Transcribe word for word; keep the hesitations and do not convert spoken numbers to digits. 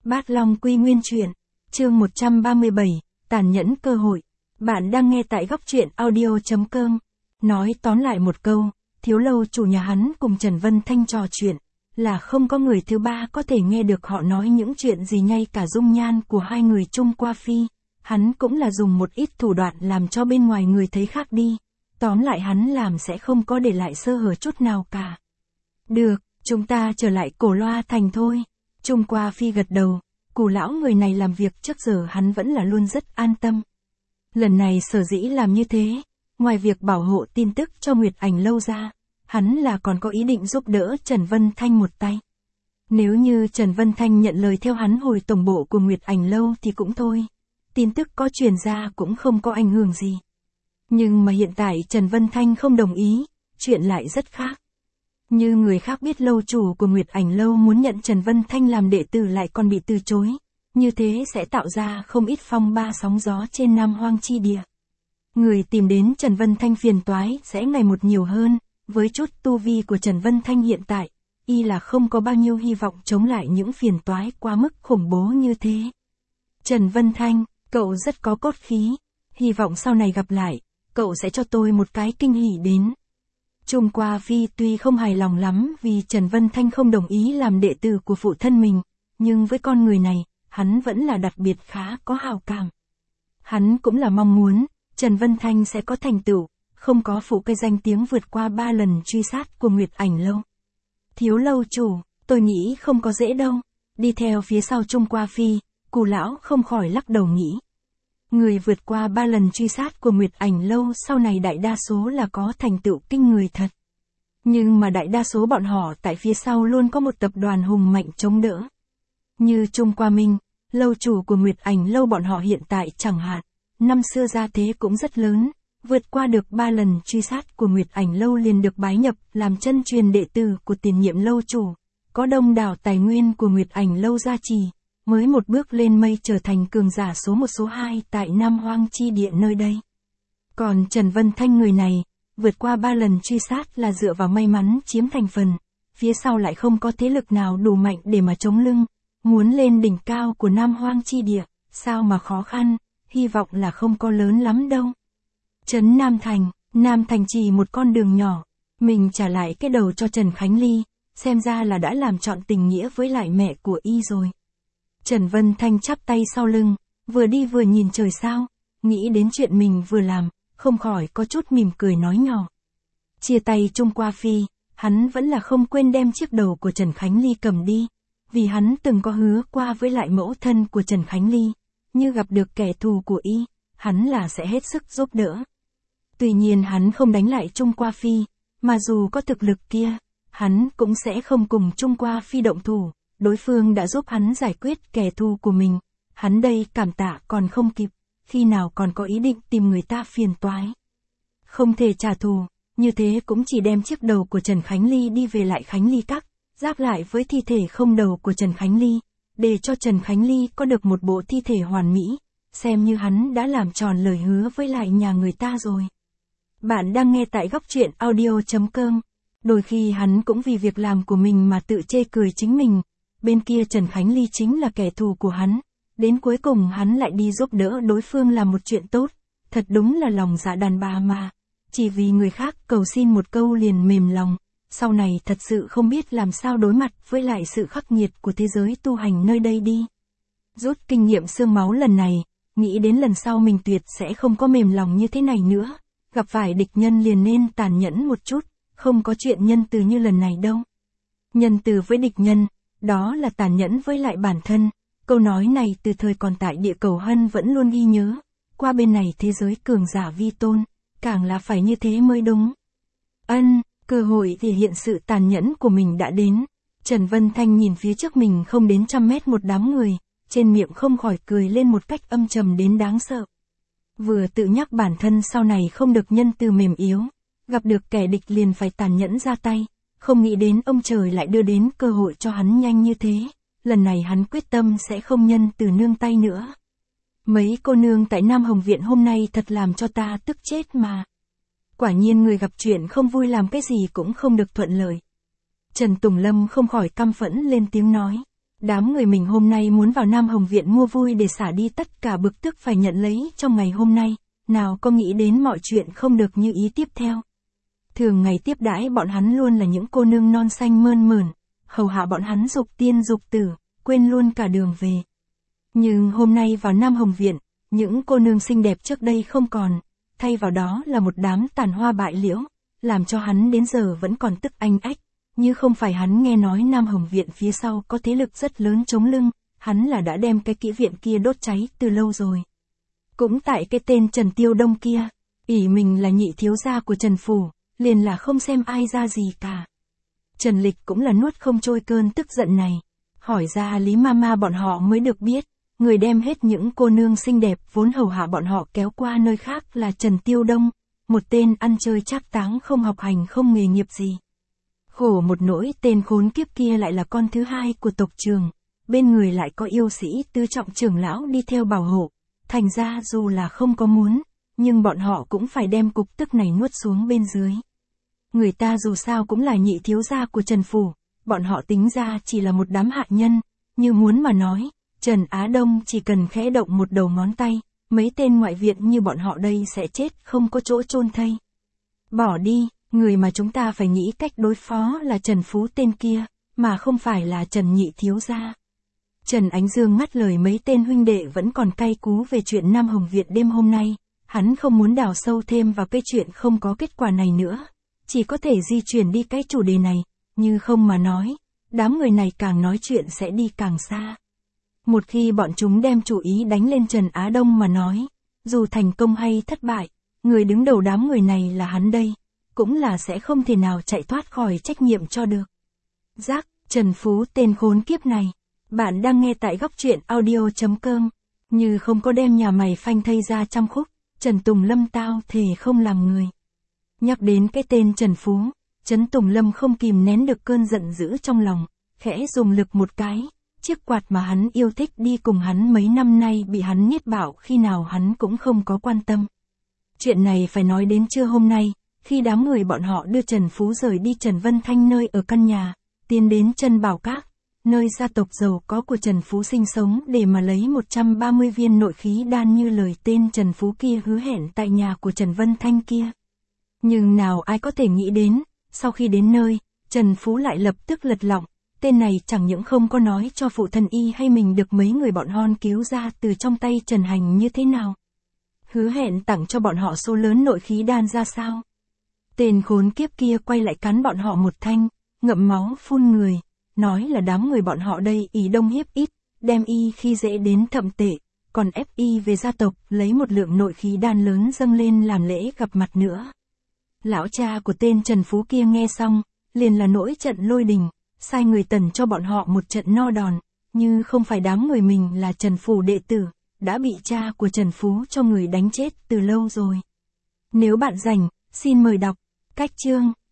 Bát Long Quy Nguyên Truyện, chương một trăm ba mươi bảy, tàn nhẫn cơ hội. Bạn đang nghe tại góc truyện audio chấm com. Nói tóm lại một câu, Thiếu Lâu chủ nhà hắn cùng Trần Vân Thanh trò chuyện, là không có người thứ ba có thể nghe được họ nói những chuyện gì, ngay cả dung nhan của hai người Trung Qua Phi. Hắn cũng là dùng một ít thủ đoạn làm cho bên ngoài người thấy khác đi. Tóm lại hắn làm sẽ không có để lại sơ hở chút nào cả. Được, chúng ta trở lại Cổ Loa Thành thôi. Trung Qua Phi gật đầu, Cù lão người này làm việc trước giờ hắn vẫn là luôn rất an tâm. Lần này sở dĩ làm như thế, ngoài việc bảo hộ tin tức cho Nguyệt Ảnh Lâu ra, hắn là còn có ý định giúp đỡ Trần Vân Thanh một tay. Nếu như Trần Vân Thanh nhận lời theo hắn hồi tổng bộ của Nguyệt Ảnh Lâu thì cũng thôi, tin tức có truyền ra cũng không có ảnh hưởng gì. Nhưng mà hiện tại Trần Vân Thanh không đồng ý, chuyện lại rất khác. Như người khác biết lâu chủ của Nguyệt Ảnh Lâu muốn nhận Trần Vân Thanh làm đệ tử lại còn bị từ chối, như thế sẽ tạo ra không ít phong ba sóng gió trên Nam Hoang chi địa. Người tìm đến Trần Vân Thanh phiền toái sẽ ngày một nhiều hơn, với chút tu vi của Trần Vân Thanh hiện tại, y là không có bao nhiêu hy vọng chống lại những phiền toái quá mức khủng bố như thế. Trần Vân Thanh, cậu rất có cốt khí, hy vọng sau này gặp lại, cậu sẽ cho tôi một cái kinh hỉ đến. Trung Qua Phi tuy không hài lòng lắm vì Trần Vân Thanh không đồng ý làm đệ tử của phụ thân mình, nhưng với con người này, hắn vẫn là đặc biệt khá có hào cảm. Hắn cũng là mong muốn, Trần Vân Thanh sẽ có thành tựu, không có phụ cây danh tiếng vượt qua ba lần truy sát của Nguyệt Ảnh Lâu. Thiếu lâu chủ, tôi nghĩ không có dễ đâu. Đi theo phía sau Trung Qua Phi, Cù lão không khỏi lắc đầu nghĩ. Người vượt qua ba lần truy sát của Nguyệt Ảnh Lâu sau này đại đa số là có thành tựu kinh người thật. Nhưng mà đại đa số bọn họ tại phía sau luôn có một tập đoàn hùng mạnh chống đỡ. Như Trung Qua Minh, lâu chủ của Nguyệt Ảnh Lâu bọn họ hiện tại chẳng hạn, năm xưa gia thế cũng rất lớn, vượt qua được ba lần truy sát của Nguyệt Ảnh Lâu liền được bái nhập làm chân truyền đệ tử của tiền nhiệm lâu chủ, có đông đảo tài nguyên của Nguyệt Ảnh Lâu gia trì, mới một bước lên mây trở thành cường giả số một số hai tại Nam Hoang chi địa nơi đây. Còn Trần Vân Thanh người này, vượt qua ba lần truy sát là dựa vào may mắn chiếm thành phần, phía sau lại không có thế lực nào đủ mạnh để mà chống lưng, muốn lên đỉnh cao của Nam Hoang chi địa, sao mà khó khăn, hy vọng là không có lớn lắm đâu. Trấn Nam Thành, Nam Thành chỉ một con đường nhỏ, mình trả lại cái đầu cho Trần Khánh Ly, xem ra là đã làm trọn tình nghĩa với lại mẹ của y rồi. Trần Vân Thanh chắp tay sau lưng, vừa đi vừa nhìn trời sao, nghĩ đến chuyện mình vừa làm, không khỏi có chút mỉm cười nói nhỏ. Chia tay Trung Qua Phi, hắn vẫn là không quên đem chiếc đầu của Trần Khánh Ly cầm đi, vì hắn từng có hứa qua với lại mẫu thân của Trần Khánh Ly, như gặp được kẻ thù của y, hắn là sẽ hết sức giúp đỡ. Tuy nhiên hắn không đánh lại Trung Qua Phi, mà dù có thực lực kia, hắn cũng sẽ không cùng Trung Qua Phi động thủ. Đối phương đã giúp hắn giải quyết kẻ thù của mình, hắn đây cảm tạ còn không kịp, khi nào còn có ý định tìm người ta phiền toái. Không thể trả thù, như thế cũng chỉ đem chiếc đầu của Trần Khánh Ly đi về lại Khánh Ly Các, giáp lại với thi thể không đầu của Trần Khánh Ly, để cho Trần Khánh Ly có được một bộ thi thể hoàn mỹ, xem như hắn đã làm tròn lời hứa với lại nhà người ta rồi. Bạn đang nghe tại góc truyện audio chấm com, đôi khi hắn cũng vì việc làm của mình mà tự chê cười chính mình. Bên kia Trần Khánh Ly chính là kẻ thù của hắn, đến cuối cùng hắn lại đi giúp đỡ đối phương làm một chuyện tốt, thật đúng là lòng dạ đàn bà mà, chỉ vì người khác cầu xin một câu liền mềm lòng, sau này thật sự không biết làm sao đối mặt với lại sự khắc nghiệt của thế giới tu hành nơi đây đi. Rút kinh nghiệm xương máu lần này, nghĩ đến lần sau mình tuyệt sẽ không có mềm lòng như thế này nữa, gặp phải địch nhân liền nên tàn nhẫn một chút, không có chuyện nhân từ như lần này đâu. Nhân từ với địch nhân, đó là tàn nhẫn với lại bản thân, câu nói này từ thời còn tại địa cầu Hân vẫn luôn ghi nhớ, qua bên này thế giới cường giả vi tôn, càng là phải như thế mới đúng. Ân, cơ hội thể hiện sự tàn nhẫn của mình đã đến, Trần Vân Thanh nhìn phía trước mình không đến trăm mét một đám người, trên miệng không khỏi cười lên một cách âm trầm đến đáng sợ. Vừa tự nhắc bản thân sau này không được nhân từ mềm yếu, gặp được kẻ địch liền phải tàn nhẫn ra tay. Không nghĩ đến ông trời lại đưa đến cơ hội cho hắn nhanh như thế, lần này hắn quyết tâm sẽ không nhân từ nương tay nữa. Mấy cô nương tại Nam Hồng Viện hôm nay thật làm cho ta tức chết mà. Quả nhiên người gặp chuyện không vui làm cái gì cũng không được thuận lợi. Trần Tùng Lâm không khỏi căm phẫn lên tiếng nói. Đám người mình hôm nay muốn vào Nam Hồng Viện mua vui để xả đi tất cả bực tức phải nhận lấy trong ngày hôm nay, nào có nghĩ đến mọi chuyện không được như ý tiếp theo. Thường ngày tiếp đãi bọn hắn luôn là những cô nương non xanh mơn mởn, hầu hạ bọn hắn dục tiên dục tử, quên luôn cả đường về. Nhưng hôm nay vào Nam Hồng Viện, những cô nương xinh đẹp trước đây không còn, thay vào đó là một đám tàn hoa bại liễu, làm cho hắn đến giờ vẫn còn tức anh ách, như không phải hắn nghe nói Nam Hồng Viện phía sau có thế lực rất lớn chống lưng, hắn là đã đem cái kỹ viện kia đốt cháy từ lâu rồi. Cũng tại cái tên Trần Tiêu Đông kia, ỷ mình là nhị thiếu gia của Trần Phủ, liền là không xem ai ra gì cả. Trần Lịch cũng là nuốt không trôi cơn tức giận này, hỏi ra Lý Mama bọn họ mới được biết, người đem hết những cô nương xinh đẹp vốn hầu hạ bọn họ kéo qua nơi khác là Trần Tiêu Đông, một tên ăn chơi trác táng không học hành không nghề nghiệp gì. Khổ một nỗi tên khốn kiếp kia lại là con thứ hai của tộc Trường, bên người lại có yêu sĩ tứ trọng trưởng lão đi theo bảo hộ, thành ra dù là không có muốn, nhưng bọn họ cũng phải đem cục tức này nuốt xuống bên dưới. Người ta dù sao cũng là nhị thiếu gia của Trần Phủ, bọn họ tính ra chỉ là một đám hạ nhân, như muốn mà nói, Trần Á Đông chỉ cần khẽ động một đầu ngón tay, mấy tên ngoại viện như bọn họ đây sẽ chết không có chỗ chôn thây. Bỏ đi, người mà chúng ta phải nghĩ cách đối phó là Trần Phú tên kia, mà không phải là Trần nhị thiếu gia. Trần Ánh Dương ngắt lời mấy tên huynh đệ vẫn còn cay cú về chuyện Nam Hồng Viện đêm hôm nay, hắn không muốn đào sâu thêm vào cái chuyện không có kết quả này nữa, chỉ có thể di chuyển đi cái chủ đề này, như không mà nói, đám người này càng nói chuyện sẽ đi càng xa. Một khi bọn chúng đem chủ ý đánh lên Trần Á Đông mà nói, dù thành công hay thất bại, người đứng đầu đám người này là hắn đây, cũng là sẽ không thể nào chạy thoát khỏi trách nhiệm cho được. Giác, Trần Phú tên khốn kiếp này, bạn đang nghe tại góc truyện audio chấm com, như không có đem nhà mày phanh thây ra trăm khúc, Trần Tùng Lâm tao thề không làm người. Nhắc đến cái tên Trần Phú, Trấn Tùng Lâm không kìm nén được cơn giận dữ trong lòng, khẽ dùng lực một cái, chiếc quạt mà hắn yêu thích đi cùng hắn mấy năm nay bị hắn niết bảo khi nào hắn cũng không có quan tâm. Chuyện này phải nói đến trưa hôm nay, khi đám người bọn họ đưa Trần Phú rời đi Trần Vân Thanh nơi ở căn nhà, tiến đến Trân Bảo Các, nơi gia tộc giàu có của Trần Phú sinh sống để mà lấy một trăm ba mươi viên nội khí đan như lời tên Trần Phú kia hứa hẹn tại nhà của Trần Vân Thanh kia. Nhưng nào ai có thể nghĩ đến, sau khi đến nơi, Trần Phú lại lập tức lật lọng, tên này chẳng những không có nói cho phụ thân y hay mình được mấy người bọn hon cứu ra từ trong tay Trần Hành như thế nào. Hứa hẹn tặng cho bọn họ số lớn nội khí đan ra sao. Tên khốn kiếp kia quay lại cắn bọn họ một thanh, ngậm máu phun người, nói là đám người bọn họ đây ý đông hiếp ít, đem y khi dễ đến thậm tệ, còn ép y về gia tộc lấy một lượng nội khí đan lớn dâng lên làm lễ gặp mặt nữa. Lão cha của tên Trần Phú kia nghe xong, liền là nỗi trận lôi đình, sai người tần cho bọn họ một trận no đòn, như không phải đám người mình là Trần Phủ đệ tử, đã bị cha của Trần Phú cho người đánh chết từ lâu rồi. Nếu bạn rảnh, xin mời đọc cách chương.